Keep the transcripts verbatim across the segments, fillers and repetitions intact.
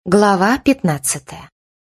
Глава пятнадцатая.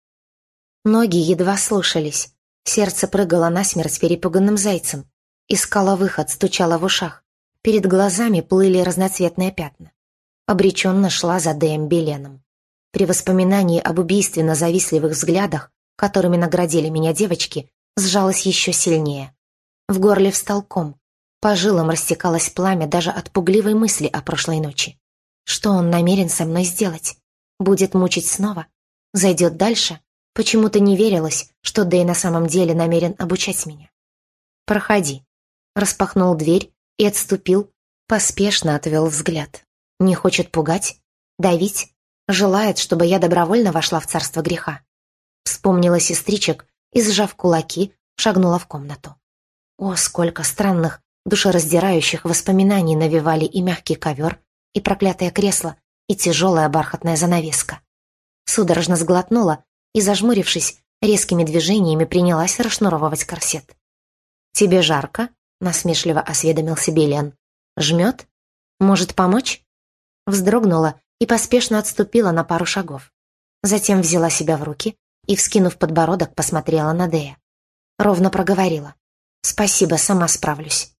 Ноги едва слушались, сердце прыгало насмерть перепуганным зайцем, искало выход, стучало в ушах, перед глазами плыли разноцветные пятна. Обреченно шла за Дэем Беленом. При воспоминании об убийственно завистливых взглядах, которыми наградили меня девочки, сжалась еще сильнее. В горле встал ком, по жилам растекалось пламя даже от пугливой мысли о прошлой ночи. Что он намерен со мной сделать? Будет мучить снова? Зайдет дальше? Почему-то не верилось, что Дэй на самом деле намерен обучать меня. «Проходи». Распахнул дверь и отступил, поспешно отвел взгляд. Не хочет пугать? Давить? Желает, чтобы я добровольно вошла в царство греха. Вспомнила сестричек и, сжав кулаки, шагнула в комнату. О, сколько странных, душераздирающих воспоминаний навевали и мягкий ковер, и проклятое кресло, и тяжелая бархатная занавеска. Судорожно сглотнула и, зажмурившись, резкими движениями принялась расшнуровывать корсет. «Тебе жарко?» — насмешливо осведомился Белен. «Жмет? Может, помочь?» Вздрогнула и поспешно отступила на пару шагов. Затем взяла себя в руки и, вскинув подбородок, посмотрела на Дэя. Ровно проговорила. «Спасибо, сама справлюсь».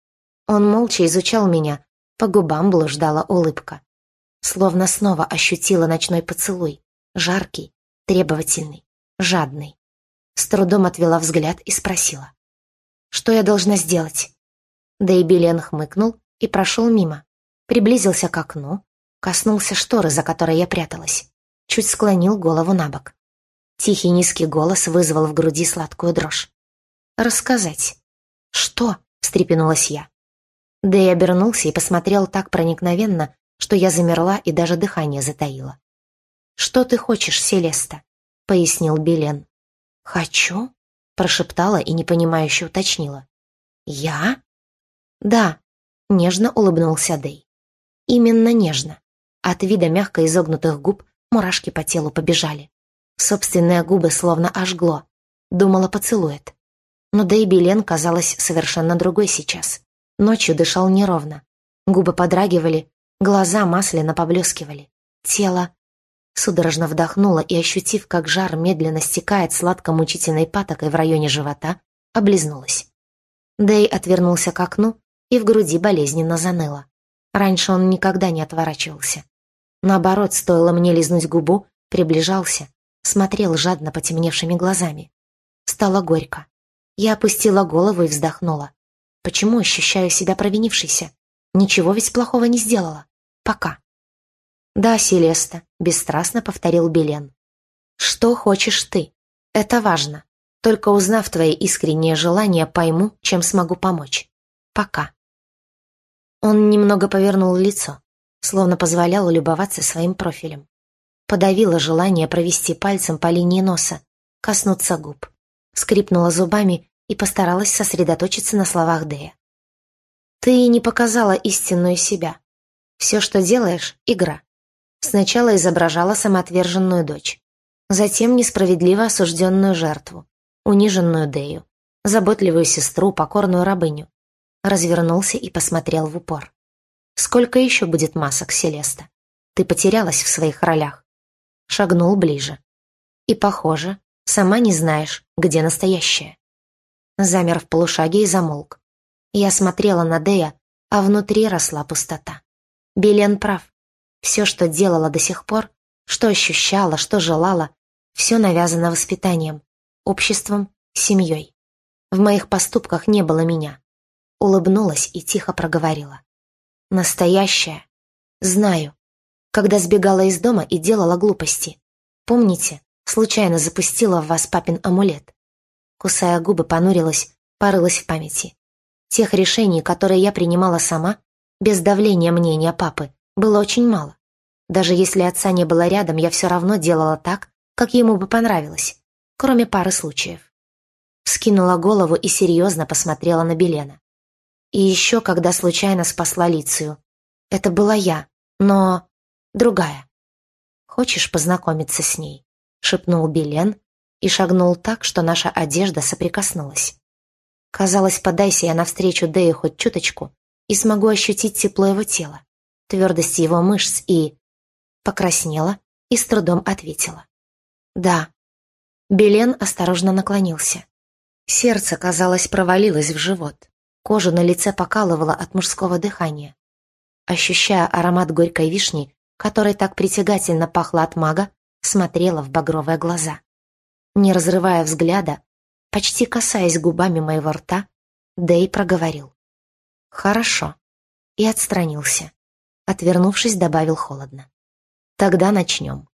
Он молча изучал меня, по губам блуждала улыбка. Словно снова ощутила ночной поцелуй, жаркий, требовательный, жадный. С трудом отвела взгляд и спросила. «Что я должна сделать?» Дэй Белен хмыкнул и прошел мимо. Приблизился к окну, коснулся шторы, за которой я пряталась. Чуть склонил голову на бок. Тихий низкий голос вызвал в груди сладкую дрожь. «Рассказать». «Что?» — встрепенулась я. Дэй обернулся и посмотрел так проникновенно, что я замерла и даже дыхание затаила. «Что ты хочешь, Селеста?» — пояснил Белен. «Хочу?» — прошептала и непонимающе уточнила. «Я?» «Да», — нежно улыбнулся Дэй. «Именно нежно». От вида мягко изогнутых губ мурашки по телу побежали. Собственные губы словно ожгло. Думала, поцелует. Но Дэй Белен, казалось, совершенно другой сейчас. Ночью дышал неровно. Губы подрагивали, глаза масляно поблескивали. Тело... Судорожно вдохнула и, ощутив, как жар медленно стекает сладко-мучительной патокой в районе живота, облизнулась. Дэй отвернулся к окну, и в груди болезненно заныло. Раньше он никогда не отворачивался. Наоборот, стоило мне лизнуть губу, приближался, смотрел жадно потемневшими глазами. Стало горько. Я опустила голову и вздохнула. Почему ощущаю себя провинившейся? Ничего ведь плохого не сделала. Пока. «Да, Селеста», — бесстрастно повторил Белен. «Что хочешь ты? Это важно. Только узнав твои искренние желания, пойму, чем смогу помочь. Пока». Он немного повернул лицо, словно позволял любоваться своим профилем. Подавила желание провести пальцем по линии носа, коснуться губ. Скрипнула зубами и постаралась сосредоточиться на словах Дэя. «Ты не показала истинную себя. Все, что делаешь — игра. Сначала изображала самоотверженную дочь, затем несправедливо осужденную жертву, униженную Дэю, заботливую сестру, покорную рабыню. Развернулся и посмотрел в упор. Сколько еще будет масок, Селеста? Ты потерялась в своих ролях». Шагнул ближе. И, похоже, сама не знаешь, где настоящее. Замер в полушаге и замолк. Я смотрела на Дэя, а внутри росла пустота. Белен прав. Все, что делала до сих пор, что ощущала, что желала, все навязано воспитанием, обществом, семьей. В моих поступках не было меня. Улыбнулась и тихо проговорила. Настоящее. Знаю. Когда сбегала из дома и делала глупости. Помните, случайно запустила в вас папин амулет. Кусая губы, понурилась, порылась в памяти. Тех решений, которые я принимала сама, без давления мнения папы, было очень мало. Даже если отца не было рядом, я все равно делала так, как ему бы понравилось, кроме пары случаев. Вскинула голову и серьезно посмотрела на Белена. И еще, когда случайно спасла Лицию. Это была я, но другая. «Хочешь познакомиться с ней?» — шепнул Белен и шагнул так, что наша одежда соприкоснулась. Казалось, подайся я навстречу Дэю хоть чуточку, и смогу ощутить тепло его тела, твердость его мышц и... Покраснела, и с трудом ответила. «Да». Белен осторожно наклонился. Сердце, казалось, провалилось в живот. Кожу на лице покалывало от мужского дыхания. Ощущая аромат горькой вишни, которой так притягательно пахло от мага, смотрела в багровые глаза. Не разрывая взгляда, почти касаясь губами моего рта, Дэй проговорил. «Хорошо». И отстранился. Отвернувшись, добавил холодно. «Тогда начнем».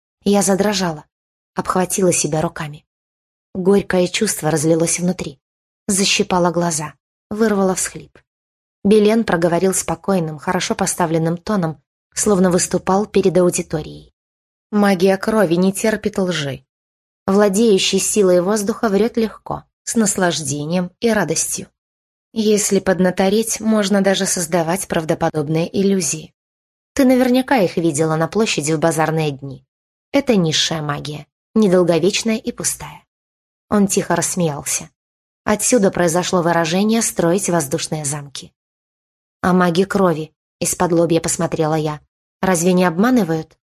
Я задрожала, обхватила себя руками. Горькое чувство разлилось внутри, защипало глаза, вырвало всхлип. Белен проговорил спокойным, хорошо поставленным тоном, словно выступал перед аудиторией. «Магия крови не терпит лжи. Владеющий силой воздуха врет легко, с наслаждением и радостью. Если поднатореть, можно даже создавать правдоподобные иллюзии. Ты наверняка их видела на площади в базарные дни. Это низшая магия, недолговечная и пустая». Он тихо рассмеялся. Отсюда произошло выражение «строить воздушные замки». «А маги крови?» — из-под лобья посмотрела я. «Разве не обманывают?»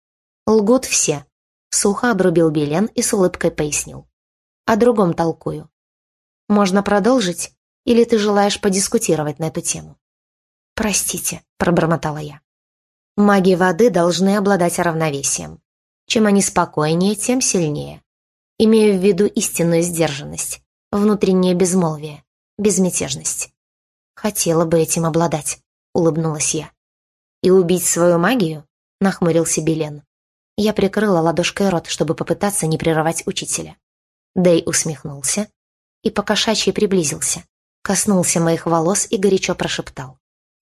«Лгут все», — сухо обрубил Белен и с улыбкой пояснил. «О другом толкую. Можно продолжить, или ты желаешь подискутировать на эту тему?» «Простите», — пробормотала я. «Маги воды должны обладать равновесием. Чем они спокойнее, тем сильнее. Имею в виду истинную сдержанность, внутреннее безмолвие, безмятежность. Хотела бы этим обладать», — улыбнулась я. «И убить свою магию?» — нахмурился Белен. Я прикрыла ладошкой рот, чтобы попытаться не прерывать учителя. Дэй усмехнулся и покошачьи приблизился, коснулся моих волос и горячо прошептал.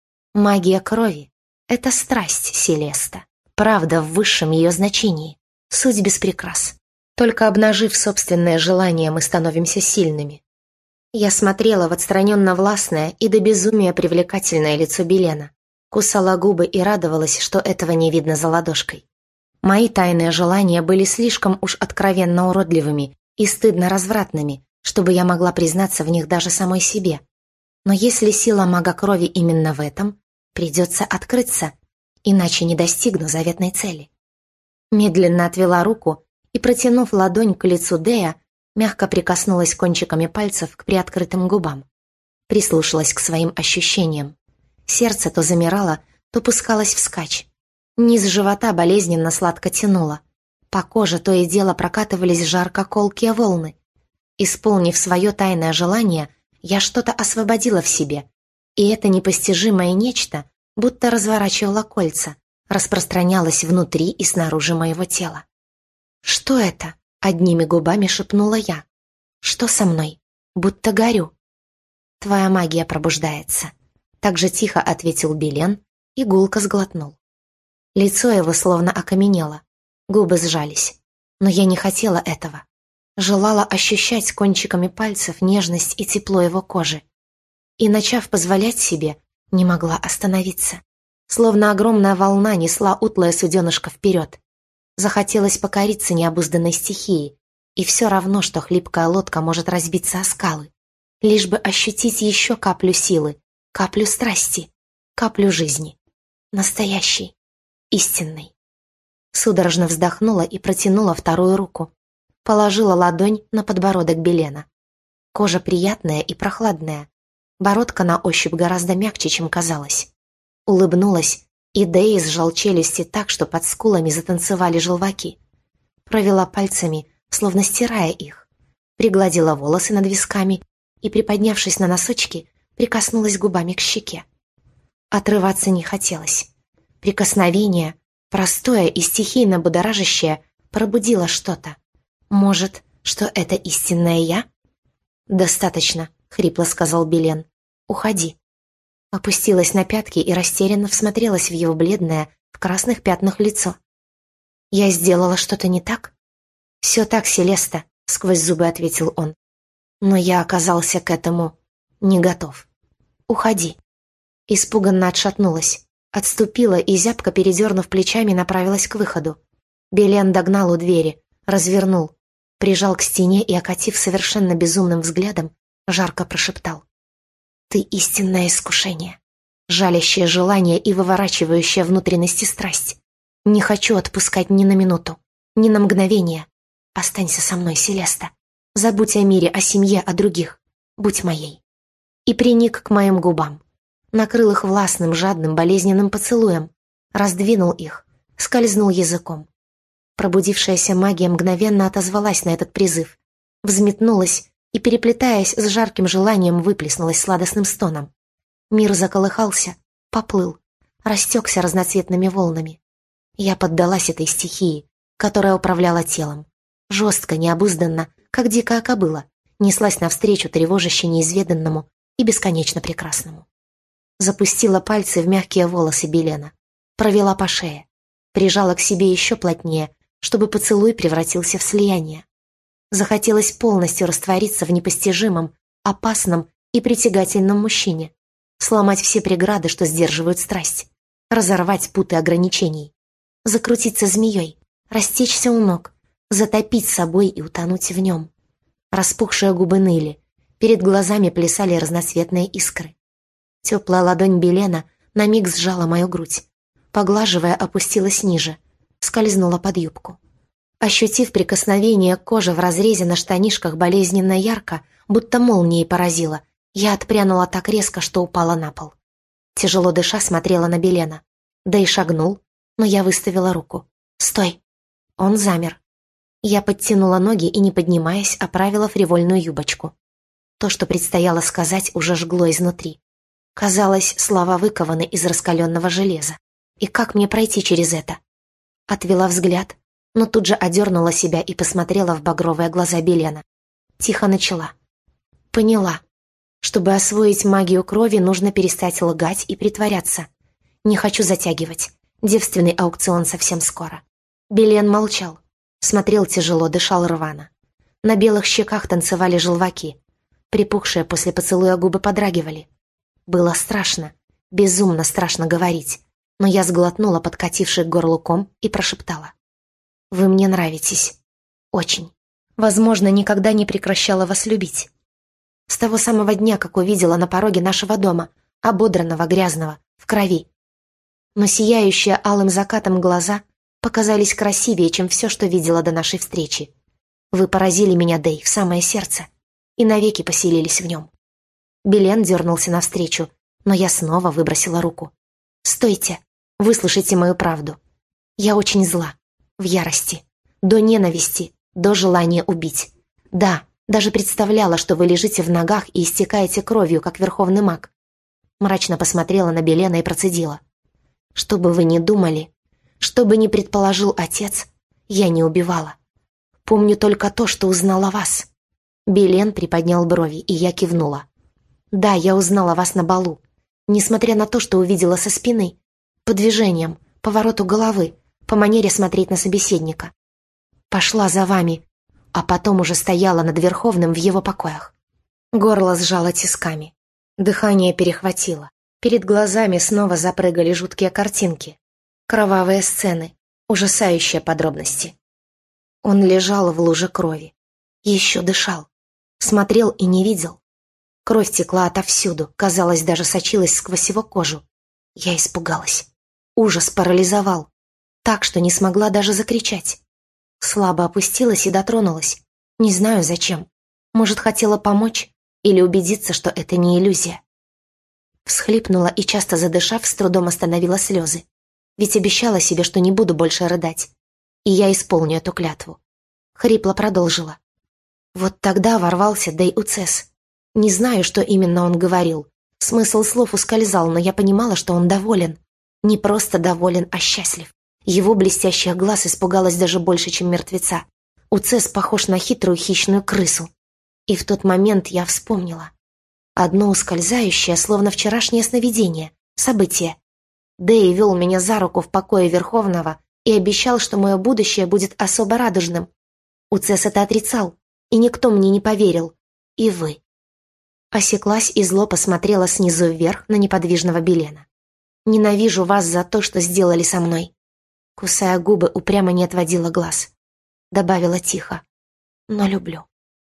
«Магия крови — это страсть, Селеста, правда в высшем ее значении, суть без прикрас. Только обнажив собственное желание, мы становимся сильными». Я смотрела в отстраненно-властное и до безумия привлекательное лицо Белена, кусала губы и радовалась, что этого не видно за ладошкой. Мои тайные желания были слишком уж откровенно уродливыми и стыдно развратными, чтобы я могла признаться в них даже самой себе. Но если сила мага крови именно в этом, придется открыться, иначе не достигну заветной цели. Медленно отвела руку и, протянув ладонь к лицу Дэя, мягко прикоснулась кончиками пальцев к приоткрытым губам. Прислушалась к своим ощущениям. Сердце то замирало, то пускалось вскачь. Низ живота болезненно сладко тянуло. По коже то и дело прокатывались жарко-колкие волны. Исполнив свое тайное желание, я что-то освободила в себе, и это непостижимое нечто будто разворачивало кольца, распространялось внутри и снаружи моего тела. «Что это?» — одними губами шепнула я. «Что со мной? Будто горю». «Твоя магия пробуждается», — так же тихо ответил Белен и гулко сглотнул. Лицо его словно окаменело, губы сжались, но я не хотела этого. Желала ощущать кончиками пальцев нежность и тепло его кожи. И, начав позволять себе, не могла остановиться. Словно огромная волна несла утлое суденышко вперед. Захотелось покориться необузданной стихии, и все равно, что хлипкая лодка может разбиться о скалы. Лишь бы ощутить еще каплю силы, каплю страсти, каплю жизни. Настоящей, истинной. Судорожно вздохнула и протянула вторую руку. Положила ладонь на подбородок Белена. Кожа приятная и прохладная. Бородка на ощупь гораздо мягче, чем казалось. Улыбнулась, и Дэй сжал челюсти так, что под скулами затанцевали желваки. Провела пальцами, словно стирая их. Пригладила волосы над висками и, приподнявшись на носочки, прикоснулась губами к щеке. Отрываться не хотелось. Прикосновение, простое и стихийно будоражащее, пробудило что-то. Может, что это истинная я? «Достаточно», — хрипло сказал Белен. «Уходи». Опустилась на пятки и растерянно всмотрелась в его бледное, в красных пятнах лицо. «Я сделала что-то не так?» «Все так, Селеста», — сквозь зубы ответил он. «Но я оказался к этому не готов. Уходи». Испуганно отшатнулась, отступила и, зябко передернув плечами, направилась к выходу. Белен догнал у двери, развернул, прижал к стене и, окатив совершенно безумным взглядом, жарко прошептал. «Ты истинное искушение, жалящее желание и выворачивающее внутренности страсть. Не хочу отпускать ни на минуту, ни на мгновение. Останься со мной, Селеста. Забудь о мире, о семье, о других. Будь моей. И приник к моим губам. Накрыл их властным, жадным, болезненным поцелуем. Раздвинул их, скользнул языком. Пробудившаяся магия мгновенно отозвалась на этот призыв. Взметнулась и, переплетаясь с жарким желанием, выплеснулась сладостным стоном. Мир заколыхался, поплыл, растекся разноцветными волнами. Я поддалась этой стихии, которая управляла телом. Жестко, необузданно, как дикая кобыла, неслась навстречу тревожаще неизведанному и бесконечно прекрасному. Запустила пальцы в мягкие волосы Белена, провела по шее, прижала к себе еще плотнее, чтобы поцелуй превратился в слияние. Захотелось полностью раствориться в непостижимом, опасном и притягательном мужчине, сломать все преграды, что сдерживают страсть, разорвать путы ограничений, закрутиться змеей, растечься у ног, затопить собой и утонуть в нем. Распухшие губы ныли, перед глазами плясали разноцветные искры. Теплая ладонь Белена на миг сжала мою грудь, поглаживая, опустилась ниже, скользнула под юбку. Ощутив прикосновение кожи в разрезе на штанишках болезненно ярко, будто молнией поразила, я отпрянула так резко, что упала на пол. Тяжело дыша смотрела на Белена. Да и шагнул, но я выставила руку. «Стой!» Он замер. Я подтянула ноги и, не поднимаясь, оправила фривольную юбочку. То, что предстояло сказать, уже жгло изнутри. Казалось, слова выкованы из раскаленного железа. И как мне пройти через это? Отвела взгляд, но тут же одернула себя и посмотрела в багровые глаза Белена. Тихо начала. Поняла. Чтобы освоить магию крови, нужно перестать лгать и притворяться. Не хочу затягивать. Девственный аукцион совсем скоро. Белен молчал. Смотрел тяжело, дышал рвано. На белых щеках танцевали желваки. Припухшие после поцелуя губы подрагивали. Было страшно, безумно страшно говорить, но я сглотнула подкативший к горлу ком и прошептала. «Вы мне нравитесь. Очень. Возможно, никогда не прекращала вас любить. С того самого дня, как увидела на пороге нашего дома, ободранного, грязного, в крови. Но сияющие алым закатом глаза показались красивее, чем все, что видела до нашей встречи. Вы поразили меня, Дэй, в самое сердце, и навеки поселились в нем». Белен дернулся навстречу, но я снова выбросила руку. «Стойте, выслушайте мою правду. Я очень зла, в ярости, до ненависти, до желания убить. Да, даже представляла, что вы лежите в ногах и истекаете кровью, как верховный маг». Мрачно посмотрела на Белена и процедила. «Что бы вы ни думали, что бы ни предположил отец, я не убивала. Помню только то, что узнала вас». Белен приподнял брови, и я кивнула. «Да, я узнала вас на балу. Несмотря на то, что увидела со спины, по движениям, повороту головы, по манере смотреть на собеседника. Пошла за вами, а потом уже стояла над Верховным в его покоях». Горло сжало тисками. Дыхание перехватило. Перед глазами снова запрыгали жуткие картинки. Кровавые сцены, ужасающие подробности. Он лежал в луже крови. Еще дышал. Смотрел и не видел. Кровь текла отовсюду, казалось, даже сочилась сквозь его кожу. Я испугалась. Ужас парализовал. Так, что не смогла даже закричать. Слабо опустилась и дотронулась. Не знаю зачем. Может, хотела помочь или убедиться, что это не иллюзия. Всхлипнула и, часто задышав, с трудом остановила слезы. Ведь обещала себе, что не буду больше рыдать. И я исполню эту клятву. Хрипло продолжила. Вот тогда ворвался Дэй Уцес. Не знаю, что именно он говорил. Смысл слов ускользал, но я понимала, что он доволен. Не просто доволен, а счастлив. Его блестящих глаз испугалась даже больше, чем мертвеца. Уцес похож на хитрую хищную крысу. И в тот момент я вспомнила. Одно ускользающее, словно вчерашнее сновидение, событие. Дэй вел меня за руку в покое Верховного и обещал, что мое будущее будет особо радужным. Уцес это отрицал, и никто мне не поверил. И вы. Осеклась и зло посмотрела снизу вверх на неподвижного Белена. «Ненавижу вас за то, что сделали со мной». Кусая губы, упрямо не отводила глаз. Добавила тихо. «Но люблю».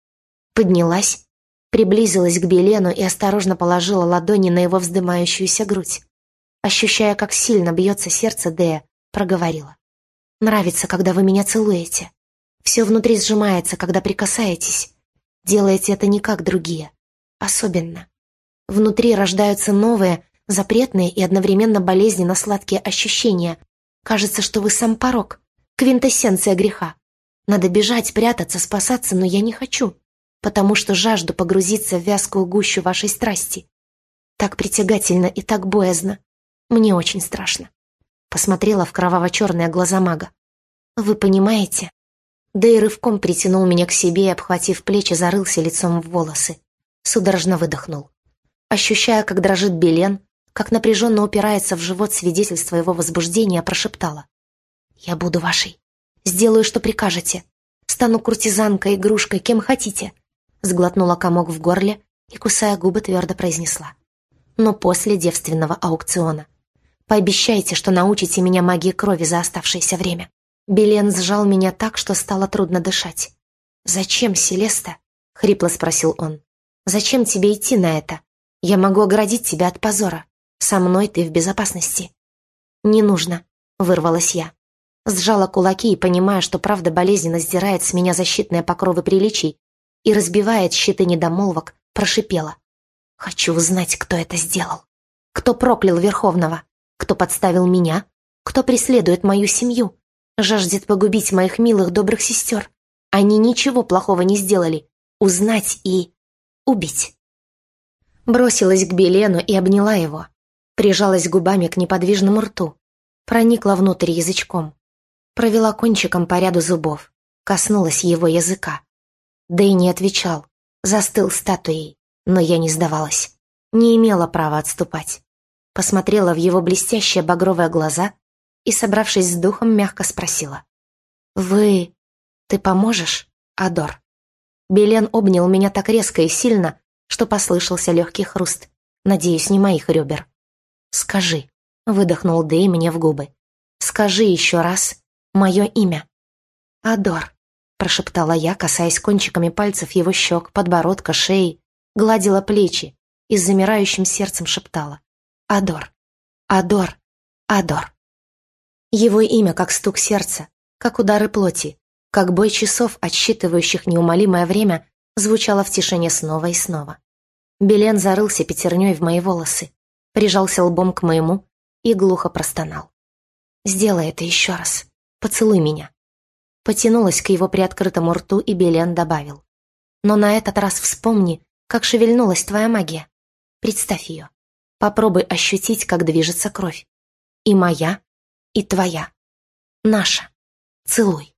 Поднялась, приблизилась к Белену и осторожно положила ладони на его вздымающуюся грудь. Ощущая, как сильно бьется сердце Дэя, проговорила. Нравится, когда вы меня целуете. Все внутри сжимается, когда прикасаетесь. Делаете это не как другие. Особенно. Внутри рождаются новые, запретные и одновременно болезненно сладкие ощущения. Кажется, что вы сам порок, квинтэссенция греха. Надо бежать, прятаться, спасаться, но я не хочу, потому что жажду погрузиться в вязкую гущу вашей страсти. Так притягательно и так боязно. Мне очень страшно. Посмотрела в кроваво-черные глаза мага. Вы понимаете? Да и рывком притянул меня к себе и, обхватив плечи, зарылся лицом в волосы. Судорожно выдохнул. Ощущая, как дрожит Белен, как напряженно упирается в живот свидетельство его возбуждения, прошептала. «Я буду вашей. Сделаю, что прикажете. Стану куртизанкой, игрушкой, кем хотите». Сглотнула комок в горле и, кусая губы, твердо произнесла. «Но после девственного аукциона. Пообещайте, что научите меня магии крови за оставшееся время». Белен сжал меня так, что стало трудно дышать. «Зачем, Селеста?» — хрипло спросил он. «Зачем тебе идти на это? Я могу оградить тебя от позора. Со мной ты в безопасности». «Не нужно», — вырвалась я. Сжала кулаки и, понимая, что правда болезненно сдирает с меня защитные покровы приличий и разбивает щиты недомолвок, прошипела. «Хочу узнать, кто это сделал. Кто проклял Верховного? Кто подставил меня? Кто преследует мою семью? Жаждет погубить моих милых добрых сестер. Они ничего плохого не сделали. Узнать и... убить». Бросилась к Белену и обняла его. Прижалась губами к неподвижному рту. Проникла внутрь язычком. Провела кончиком по ряду зубов. Коснулась его языка. Дэй не отвечал. Застыл статуей. Но я не сдавалась. Не имела права отступать. Посмотрела в его блестящие багровые глаза и, собравшись с духом, мягко спросила. «Вы... ты поможешь, Адор?» Белен обнял меня так резко и сильно, что послышался легкий хруст. Надеюсь, не моих ребер. «Скажи», — выдохнул Дэй мне в губы. «Скажи еще раз мое имя». «Адор», — прошептала я, касаясь кончиками пальцев его щек, подбородка, шеи, гладила плечи и с замирающим сердцем шептала. «Адор, Адор, Адор». Его имя как стук сердца, как удары плоти, как бой часов, отсчитывающих неумолимое время, звучало в тишине снова и снова. Белен зарылся пятерней в мои волосы, прижался лбом к моему и глухо простонал. «Сделай это еще раз. Поцелуй меня». Потянулась к его приоткрытому рту, и Белен добавил. «Но на этот раз вспомни, как шевельнулась твоя магия. Представь ее. Попробуй ощутить, как движется кровь. И моя, и твоя. Наша. Целуй».